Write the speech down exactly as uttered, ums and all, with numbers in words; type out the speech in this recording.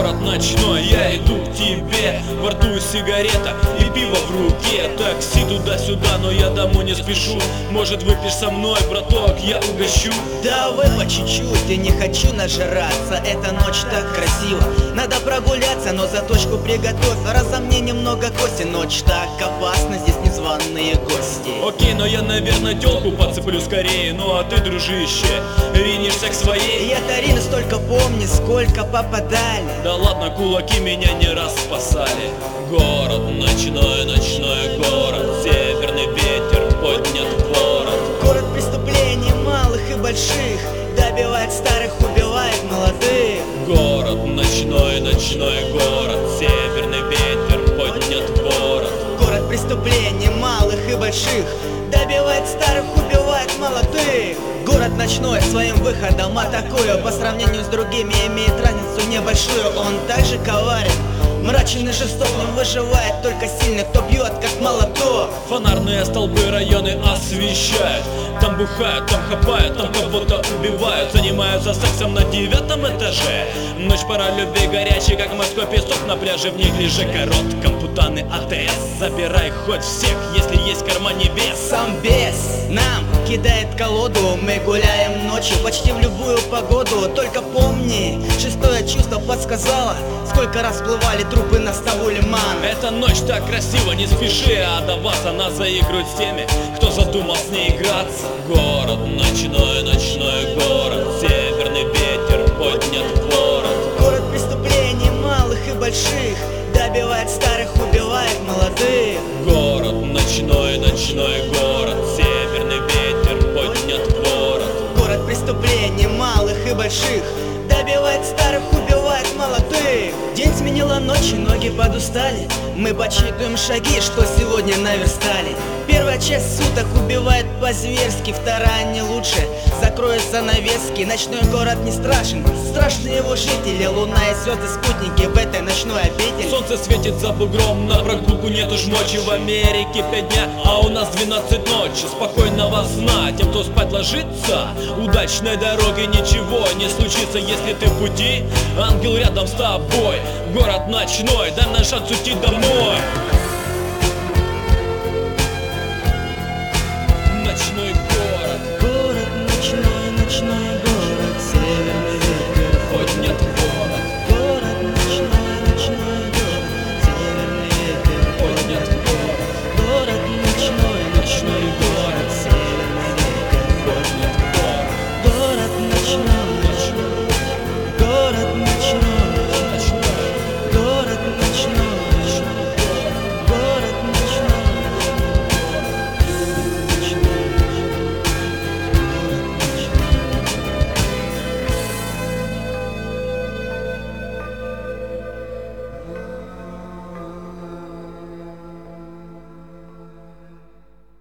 Город ночной, я иду к тебе. Во рту сигарета и пиво в руке. Такси туда-сюда, но я домой не спешу. Может, выпьешь со мной, браток, я угощу. Давай по чуть-чуть, я не хочу нажираться. Эта ночь так красиво, надо прогуляться. Но заточку приготовь, разо мне немного кости. Ночь так опасна, здесь незваные гости. Окей, но я, наверное, тёлку подцеплю скорее. Ну а ты, дружище, ринешься к своей. Я-то ринусь, только помни, сколько попадали. Да ладно, кулаки меня не раз спасали. Город ночной, ночной город. Северный ветер поднят в ворот. Город преступлений малых и больших, добивает старых, убивает молодых. Город ночной, ночной город. Северный ветер поднят в ворот. Город преступлений малых и больших, добивает старых, убивает молодых. Город ночной своим выходом атакуя, по сравнению с другими имеет разницу небольшую. Он также коварен, мрачен и жесток, но выживает только сильный, кто бьет как молоток. Фонарные столбы районы освещают. Там бухают, там хапают, там кого-то убивают. Занимаются сексом на девятом этаже. Ночь, пора любви, горячий, как морской песок на пляже. В неглиже коротком путаны АТС. Забирай хоть всех, если есть в кармане вес. Сам бес нам кидает колоду. Мы гуляем ночью почти в любую погоду. Только помни, шестое чувство подсказало, сколько раз всплывали трупы на ставу лимана. Эта ночь так красиво, не спеши отдаваться. Она заигрывает с теми, кто задумал с ней играться. Город ночной, ночной город. Северный ветер поднят в ворот. Город преступлений малых и больших, добивает старых, убивает молодых. Город ночной, ночной город. Северный ветер поднят в ворот. Город преступлений малых и больших, добивает старых, убивает молодых. День сменила ночь, и ноги подустали. Мы подсчитываем шаги, что сегодня наверстали. Первая часть суток убивает по-зверски, вторая не лучше, закроют занавески. Ночной город не страшен, страшны его жители. Луна и звезды спутники в этой ночной обители. Солнце светит за бугром, на прогулку нет уж мочи. В Америке пять дня, а у нас двенадцать ночи. Спокойного сна тем, кто спать ложится. Удачной дороги ничего не случится, если ты в пути. Ангел рядом с тобой. Город ночной, дай нам шанс уйти домой. Ночной город. Город ночной, ночной